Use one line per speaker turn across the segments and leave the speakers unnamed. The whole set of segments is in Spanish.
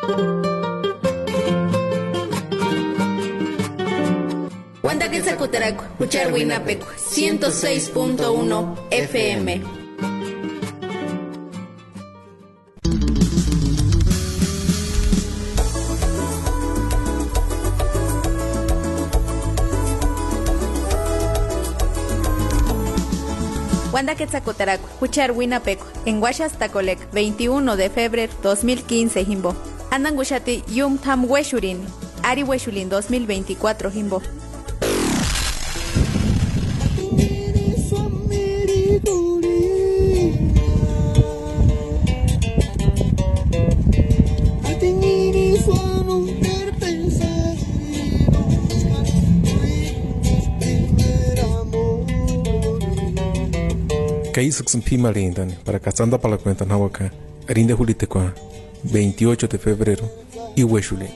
Wanda Quetzalcoatl, Huchar Huinapecu, 106.1 FM. Wanda Quetzalcoatl, Huchar Huinapecu, en Huaxastacolec, 21 de febrero 2015, Jimbo. Andan Huixati Yum Tam Huexurin, Ari Huexulin 2024, Jimbo.
Kaisuk Pima Lindan, para Cazanda para la cuenta Nahuaca, Arinde Julitecua, 28 de febrero, y Huexuli.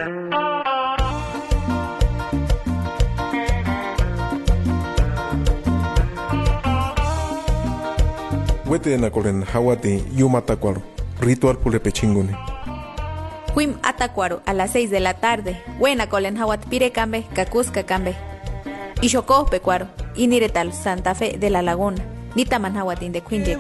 Huete en Acolen, Hawati, Yumatacuaro, ritual pulepechingune.
Huim Atacuaro a las 6 de la tarde, Huena Colen Hawat Pirecambe, Cacusca Cambe. Ishoko Pecuaro, Iniretal, Santa Fe de la Laguna. Nita Manhawatin de Quinje.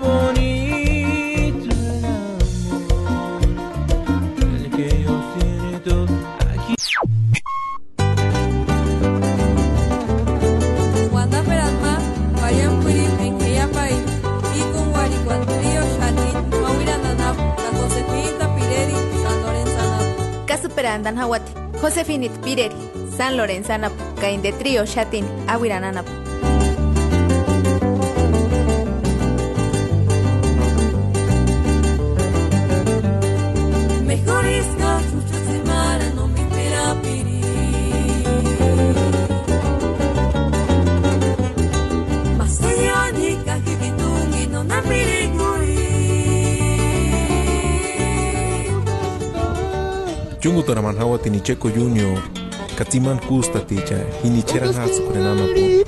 Wanda Peralma, vayan Purin, que ya país, y con Guaricuan, Río Shati, Maura Nanap, la Josefina Pireri, San Lorenzana.
Casuperandan Hawati, Josefinit Pireri, San Lorenzana, Cain de Trío Shatin, Aguirananap.
Chungu Taraman Hawati ni Checo Junior, Katiman Kusta Ticha, Hinicheran Hatsu Prenana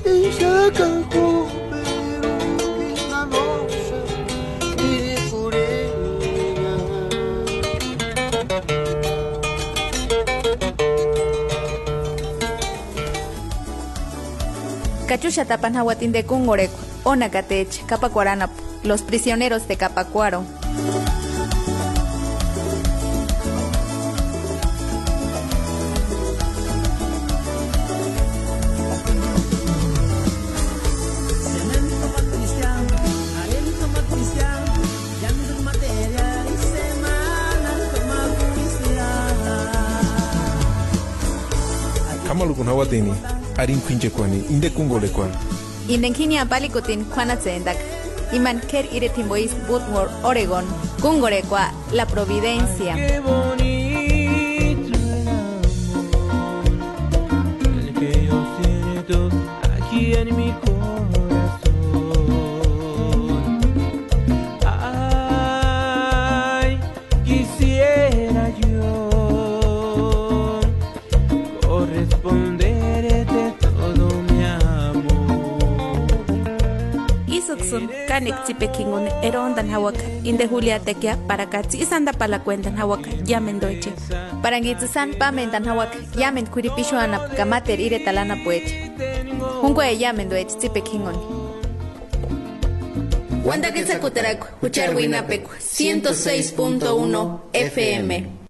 Cachucha Tapan Hawatin de Cungoreco, Onacatech, Capacuarana, los prisioneros de Capacuaro.
Kamalu Hawatini, Arin Quinchequani, Inde Cungolequan.
Indenginia Balicotin, Juanatzendak, Iman Ker Iretimbois, Woodward, Oregon, Cungorecua, La Providencia.
Qué bonito el amor, el que yo siento aquí en mi corazón. Ay, quisiera yo corresponderte todo mi amor.
Isuksun, Kanek Zipekingun, Erondan Hawak, Inde Julia Tekia, para Katsi, Isanda para la cuenta Hawak, Yamen Deutsche. Para Gitsusan, Pamendan Hawak, Yamen Kuripishuana, Kamater Iretalana Puech. Hungue Yamen Deutsche, Zipekingun. Wanda Quetzalcoatl, Huchar Huinapecu, 106.1 FM.